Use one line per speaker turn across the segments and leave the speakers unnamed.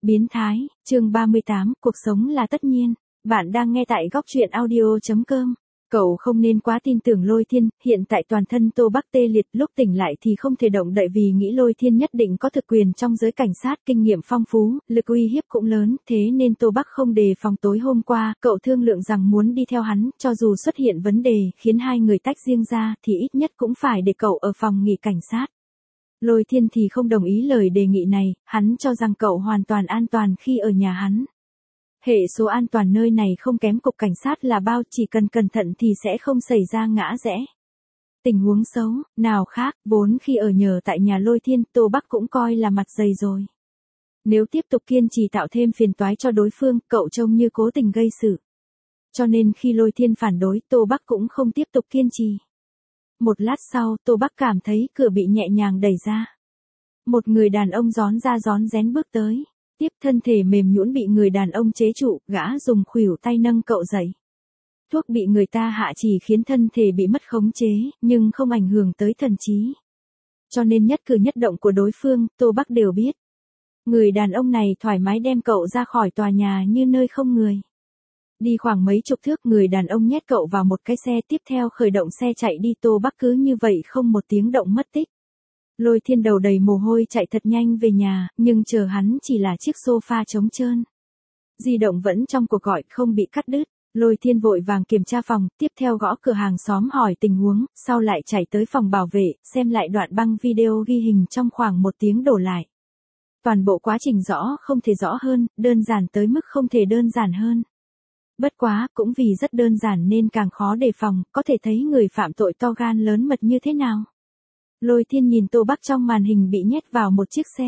Biến thái, chương 38, cuộc sống là tất nhiên. Bạn đang nghe tại góc truyện audio.com. Cậu không nên quá tin tưởng Lôi Thiên, hiện tại toàn thân Tô Bắc tê liệt, lúc tỉnh lại thì không thể động đậy vì nghĩ Lôi Thiên nhất định có thực quyền trong giới cảnh sát, kinh nghiệm phong phú, lực uy hiếp cũng lớn, thế nên Tô Bắc không đề phòng. Tối hôm qua, cậu thương lượng rằng muốn đi theo hắn, cho dù xuất hiện vấn đề, khiến hai người tách riêng ra, thì ít nhất cũng phải để cậu ở phòng nghỉ cảnh sát. Lôi Thiên thì không đồng ý lời đề nghị này, hắn cho rằng cậu hoàn toàn an toàn khi ở nhà hắn. Hệ số an toàn nơi này không kém cục cảnh sát là bao, chỉ cần cẩn thận thì sẽ không xảy ra ngã rẽ. Tình huống xấu, nào khác, vốn khi ở nhờ tại nhà Lôi Thiên, Tô Bắc cũng coi là mặt dày rồi. Nếu tiếp tục kiên trì tạo thêm phiền toái cho đối phương, cậu trông như cố tình gây sự. Cho nên khi Lôi Thiên phản đối, Tô Bắc cũng không tiếp tục kiên trì. Một lát sau, Tô Bắc cảm thấy cửa bị nhẹ nhàng đẩy ra. Một người đàn ông rón ra rón rén bước tới. Tiếp thân thể mềm nhũn bị người đàn ông chế trụ, gã dùng khuỷu tay nâng cậu dậy. Thuốc bị người ta hạ chỉ khiến thân thể bị mất khống chế, nhưng không ảnh hưởng tới thần trí. Cho nên nhất cử nhất động của đối phương, Tô Bắc đều biết. Người đàn ông này thoải mái đem cậu ra khỏi tòa nhà như nơi không người. Đi khoảng mấy chục thước, người đàn ông nhét cậu vào một cái xe, tiếp theo khởi động xe chạy đi. Tô Bắc cứ như vậy không một tiếng động mất tích. Lôi Thiên đầu đầy mồ hôi chạy thật nhanh về nhà, nhưng chờ hắn chỉ là chiếc sofa trống trơn. Di động vẫn trong cuộc gọi, không bị cắt đứt. Lôi Thiên vội vàng kiểm tra phòng, tiếp theo gõ cửa hàng xóm hỏi tình huống, sau lại chạy tới phòng bảo vệ, xem lại đoạn băng video ghi hình trong khoảng 1 tiếng đổ lại. Toàn bộ quá trình rõ không thể rõ hơn, đơn giản tới mức không thể đơn giản hơn. Bất quá, cũng vì rất đơn giản nên càng khó đề phòng, có thể thấy người phạm tội to gan lớn mật như thế nào. Lôi Thiên nhìn Tô Bắc trong màn hình bị nhét vào một chiếc xe.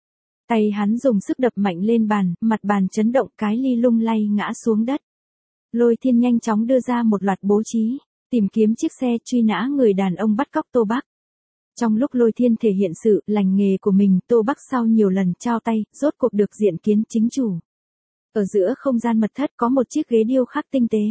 Tay hắn dùng sức đập mạnh lên bàn, mặt bàn chấn động, cái ly lung lay ngã xuống đất. Lôi Thiên nhanh chóng đưa ra một loạt bố trí, tìm kiếm chiếc xe truy nã người đàn ông bắt cóc Tô Bắc. Trong lúc Lôi Thiên thể hiện sự lành nghề của mình, Tô Bắc sau nhiều lần trao tay, rốt cuộc được diện kiến chính chủ. Ở giữa không gian mật thất có một chiếc ghế điêu khắc tinh tế.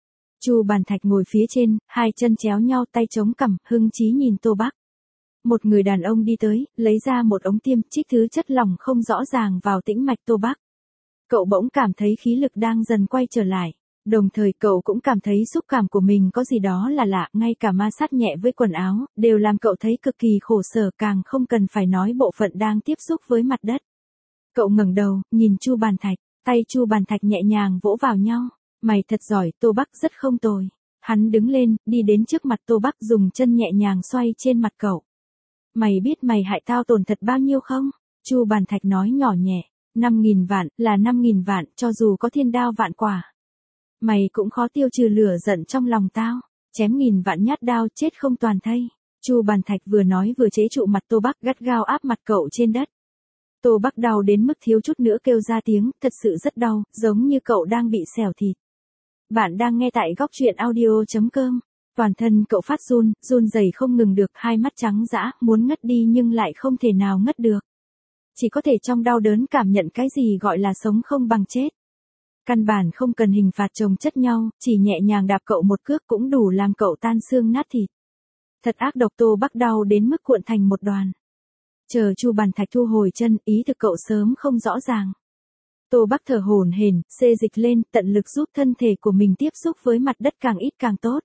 Chu Bàn Thạch ngồi phía trên, hai chân chéo nhau, tay chống cằm, hưng chí nhìn Tô Bắc. Một người đàn ông đi tới, lấy ra một ống tiêm, trích thứ chất lỏng không rõ ràng vào tĩnh mạch Tô Bắc. Cậu bỗng cảm thấy khí lực đang dần quay trở lại. Đồng thời cậu cũng cảm thấy xúc cảm của mình có gì đó là lạ, ngay cả ma sát nhẹ với quần áo, đều làm cậu thấy cực kỳ khổ sở, càng không cần phải nói bộ phận đang tiếp xúc với mặt đất. Cậu ngẩng đầu, nhìn Chu Bàn Thạch, tay Chu Bàn Thạch nhẹ nhàng vỗ vào nhau. Mày thật giỏi, Tô Bắc, rất không tồi. Hắn đứng lên, đi đến trước mặt Tô Bắc, dùng chân nhẹ nhàng xoay trên mặt cậu. Mày biết mày hại tao tổn thật bao nhiêu không? Chu Bàn Thạch nói nhỏ nhẹ. 5.000 vạn, là 5.000 vạn, cho dù có thiên đao vạn quả. Mày cũng khó tiêu trừ lửa giận trong lòng tao. Chém 1.000 vạn nhát đao, chết không toàn thây. Chu Bàn Thạch vừa nói vừa chế trụ mặt Tô Bắc, gắt gao áp mặt cậu trên đất. Tô Bắc đau đến mức thiếu chút nữa kêu ra tiếng, thật sự rất đau, giống như cậu đang bị xẻo thịt. Bạn đang nghe tại góc truyện audio.com. Toàn thân cậu phát run, run rẩy không ngừng được, hai mắt trắng dã, muốn ngất đi nhưng lại không thể nào ngất được. Chỉ có thể trong đau đớn cảm nhận cái gì gọi là sống không bằng chết. Căn bản không cần hình phạt chồng chất nhau, chỉ nhẹ nhàng đạp cậu một cước cũng đủ làm cậu tan xương nát thịt. Thật ác độc. Tô Bắc đau đến mức cuộn thành một đoàn. Chờ Chu Bàn Thạch thu hồi chân, ý thực cậu sớm không rõ ràng. Tô Bắc thở hổn hển, xê dịch lên, tận lực giúp thân thể của mình tiếp xúc với mặt đất càng ít càng tốt.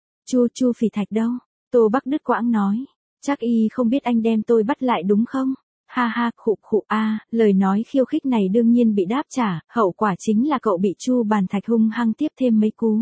Chu Phỉ Thạch đâu? Tô Bắc đứt quãng nói. Chắc y không biết anh đem tôi bắt lại đúng không? Ha ha, khụ lời nói khiêu khích này đương nhiên bị đáp trả, hậu quả chính là cậu bị Chu Bàn Thạch hung hăng tiếp thêm mấy cú.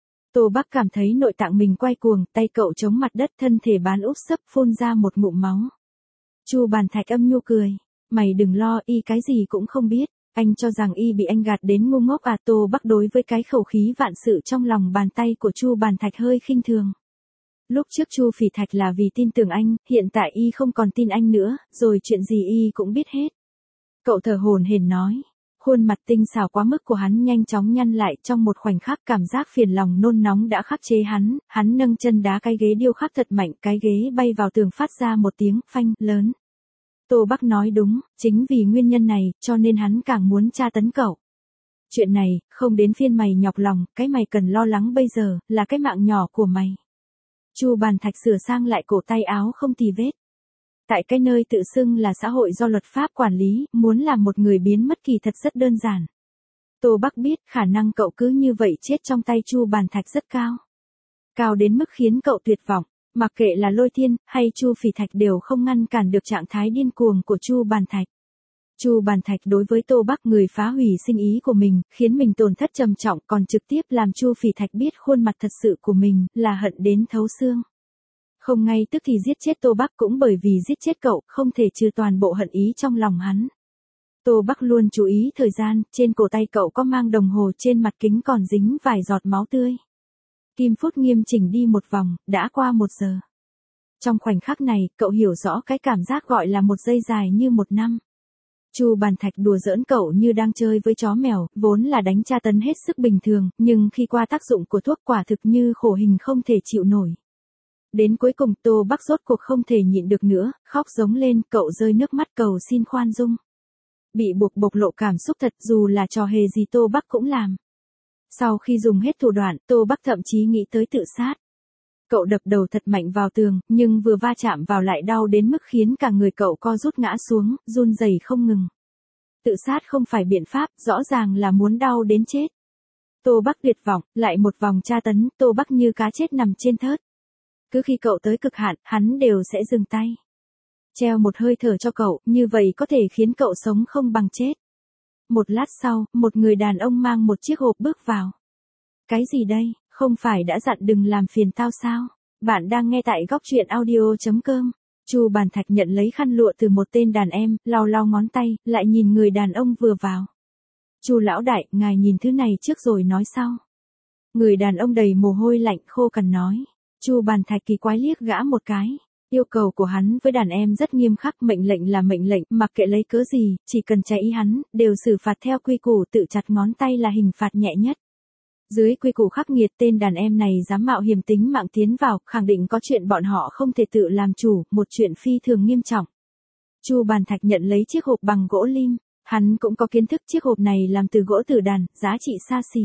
Tô Bắc cảm thấy nội tạng mình quay cuồng, tay cậu chống mặt đất, thân thể bán úp sấp, phun ra một ngụm máu. Chu Bàn Thạch âm nhu cười. Mày đừng lo, y cái gì cũng không biết. Anh cho rằng y bị anh gạt đến ngu ngốc à? Tô Bắc đối với cái khẩu khí vạn sự trong lòng bàn tay của Chu Bàn Thạch hơi khinh thường. Lúc trước Chu Phỉ Thạch là vì tin tưởng anh, hiện tại y không còn tin anh nữa, rồi chuyện gì y cũng biết hết. Cậu thở hổn hển nói. Khuôn mặt tinh xảo quá mức của hắn nhanh chóng nhăn lại, trong một khoảnh khắc cảm giác phiền lòng nôn nóng đã khắc chế hắn nâng chân đá cái ghế điêu khắc thật mạnh, cái ghế bay vào tường phát ra một tiếng phanh lớn. Tô Bắc nói đúng, chính vì nguyên nhân này, cho nên hắn càng muốn tra tấn cậu. Chuyện này, không đến phiên mày nhọc lòng, cái mày cần lo lắng bây giờ, là cái mạng nhỏ của mày. Chu Bàn Thạch sửa sang lại cổ tay áo không tì vết. Tại cái nơi tự xưng là xã hội do luật pháp quản lý, muốn làm một người biến mất kỳ thật rất đơn giản. Tô Bắc biết khả năng cậu cứ như vậy chết trong tay Chu Bàn Thạch rất cao. Cao đến mức khiến cậu tuyệt vọng, mặc kệ là Lôi Thiên hay Chu Phỉ Thạch đều không ngăn cản được trạng thái điên cuồng của Chu Bàn Thạch. Chu Bàn Thạch đối với Tô Bắc người phá hủy sinh ý của mình, khiến mình tổn thất trầm trọng, còn trực tiếp làm Chu Phỉ Thạch biết khuôn mặt thật sự của mình là hận đến thấu xương. Không ngay tức thì giết chết Tô Bắc cũng bởi vì giết chết cậu, không thể trừ toàn bộ hận ý trong lòng hắn. Tô Bắc luôn chú ý thời gian, trên cổ tay cậu có mang đồng hồ, trên mặt kính còn dính vài giọt máu tươi. Kim phút nghiêm chỉnh đi một vòng, đã qua 1 giờ. Trong khoảnh khắc này, cậu hiểu rõ cái cảm giác gọi là 1 giây dài như 1 năm. Chu Bàn Thạch đùa giỡn cậu như đang chơi với chó mèo, vốn là đánh tra tấn hết sức bình thường, nhưng khi qua tác dụng của thuốc quả thực như khổ hình không thể chịu nổi. Đến cuối cùng Tô Bắc rốt cuộc không thể nhịn được nữa, khóc giống lên, cậu rơi nước mắt cầu xin khoan dung. Bị buộc bộc lộ cảm xúc thật, dù là trò hề gì Tô Bắc cũng làm. Sau khi dùng hết thủ đoạn, Tô Bắc thậm chí nghĩ tới tự sát. Cậu đập đầu thật mạnh vào tường, nhưng vừa va chạm vào lại đau đến mức khiến cả người cậu co rút ngã xuống, run rẩy không ngừng. Tự sát không phải biện pháp, rõ ràng là muốn đau đến chết. Tô Bắc tuyệt vọng, lại một vòng tra tấn, Tô Bắc như cá chết nằm trên thớt. Cứ khi cậu tới cực hạn, hắn đều sẽ dừng tay. Treo một hơi thở cho cậu, như vậy có thể khiến cậu sống không bằng chết. Một lát sau, một người đàn ông mang một chiếc hộp bước vào. Cái gì đây, không phải đã dặn đừng làm phiền tao sao? Bạn đang nghe tại góc truyện audio.com. Chu Bàn Thạch nhận lấy khăn lụa từ một tên đàn em, lau lau ngón tay, lại nhìn người đàn ông vừa vào. Chu lão đại, ngài nhìn thứ này trước rồi nói sau. Người đàn ông đầy mồ hôi lạnh khô cằn nói. Chu Bàn Thạch kỳ quái liếc gã một cái. Yêu cầu của hắn với đàn em rất nghiêm khắc, mệnh lệnh là mệnh lệnh, mặc kệ lấy cớ gì, chỉ cần trái ý hắn, đều xử phạt theo quy củ, tự chặt ngón tay là hình phạt nhẹ nhất. Dưới quy củ khắc nghiệt, tên đàn em này dám mạo hiểm tính mạng tiến vào, khẳng định có chuyện bọn họ không thể tự làm chủ, một chuyện phi thường nghiêm trọng. Chu Bàn Thạch nhận lấy chiếc hộp bằng gỗ lim, hắn cũng có kiến thức chiếc hộp này làm từ gỗ tử đàn, giá trị xa xỉ.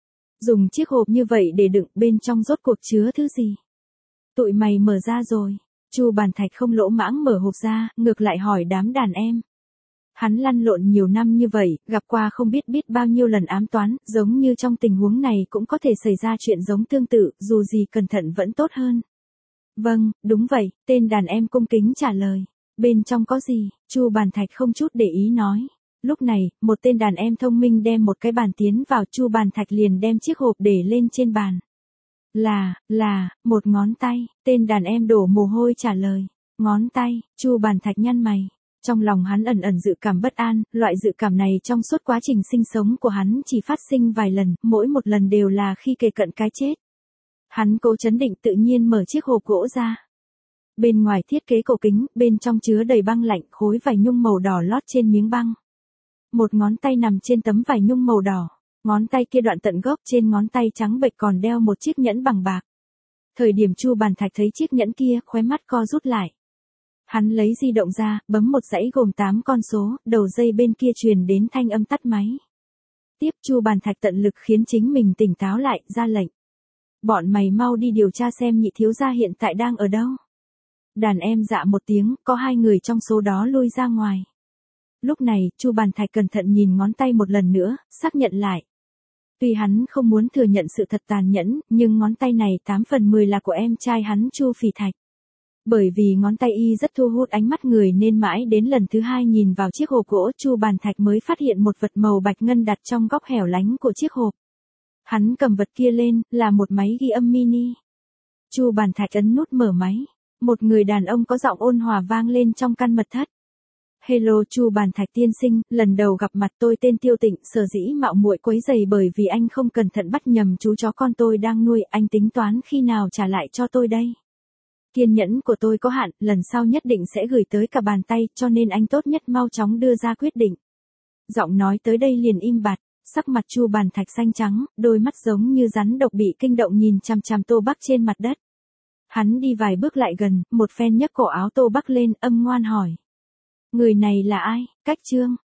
Dùng chiếc hộp như vậy để đựng, bên trong rốt cuộc chứa thứ gì? Tụi mày mở ra rồi. Chu Bàn Thạch không lỗ mãng mở hộp ra, ngược lại hỏi đám đàn em. Hắn lăn lộn nhiều năm như vậy, gặp qua không biết bao nhiêu lần ám toán, giống như trong tình huống này cũng có thể xảy ra chuyện giống tương tự, dù gì cẩn thận vẫn tốt hơn. Vâng, đúng vậy, tên đàn em cung kính trả lời. Bên trong có gì? Chu Bàn Thạch không chút để ý nói. Lúc này, một tên đàn em thông minh đem một cái bàn tiến vào, Chu Bàn Thạch liền đem chiếc hộp để lên trên bàn. Một ngón tay, tên đàn em đổ mồ hôi trả lời. Ngón tay, Chu Bàn Thạch nhăn mày. Trong lòng hắn ẩn ẩn dự cảm bất an, loại dự cảm này trong suốt quá trình sinh sống của hắn chỉ phát sinh vài lần, mỗi một lần đều là khi kề cận cái chết. Hắn cố trấn định tự nhiên mở chiếc hộp gỗ ra. Bên ngoài thiết kế cổ kính, bên trong chứa đầy băng lạnh, khối vải nhung màu đỏ lót trên miếng băng. Một ngón tay nằm trên tấm vải nhung màu đỏ, ngón tay kia đoạn tận gốc, trên ngón tay trắng bệch còn đeo một chiếc nhẫn bằng bạc. Thời điểm Chu Bàn Thạch thấy chiếc nhẫn kia, khóe mắt co rút lại. Hắn lấy di động ra, bấm một dãy gồm 8 con số, đầu dây bên kia truyền đến thanh âm tắt máy. Tiếp Chu Bàn Thạch tận lực khiến chính mình tỉnh táo lại, ra lệnh. Bọn mày mau đi điều tra xem nhị thiếu gia hiện tại đang ở đâu. Đàn em dạ một tiếng, có 2 người trong số đó lui ra ngoài. Lúc này, Chu Bàn Thạch cẩn thận nhìn ngón tay một lần nữa, xác nhận lại. Tuy hắn không muốn thừa nhận sự thật tàn nhẫn, nhưng ngón tay này 8 phần 10 là của em trai hắn Chu Phỉ Thạch. Bởi vì ngón tay y rất thu hút ánh mắt người nên mãi đến lần thứ 2 nhìn vào chiếc hộp gỗ, Chu Bàn Thạch mới phát hiện một vật màu bạch ngân đặt trong góc hẻo lánh của chiếc hộp. Hắn cầm vật kia lên, là một máy ghi âm mini. Chu Bàn Thạch ấn nút mở máy. Một người đàn ông có giọng ôn hòa vang lên trong căn mật thất. Hello Chu Bàn Thạch tiên sinh, lần đầu gặp mặt tôi tên Tiêu Tịnh, sở dĩ mạo muội quấy rầy bởi vì anh không cẩn thận bắt nhầm chú chó con tôi đang nuôi, anh tính toán khi nào trả lại cho tôi đây? Kiên nhẫn của tôi có hạn, lần sau nhất định sẽ gửi tới cả bàn tay, cho nên anh tốt nhất mau chóng đưa ra quyết định. Giọng nói tới đây liền im bặt, sắc mặt Chu Bàn Thạch xanh trắng, đôi mắt giống như rắn độc bị kinh động nhìn chằm chằm Tô Bắc trên mặt đất. Hắn đi vài bước lại gần, một phen nhấc cổ áo Tô Bắc lên, âm ngoan hỏi. Người này là ai? Cách Trương.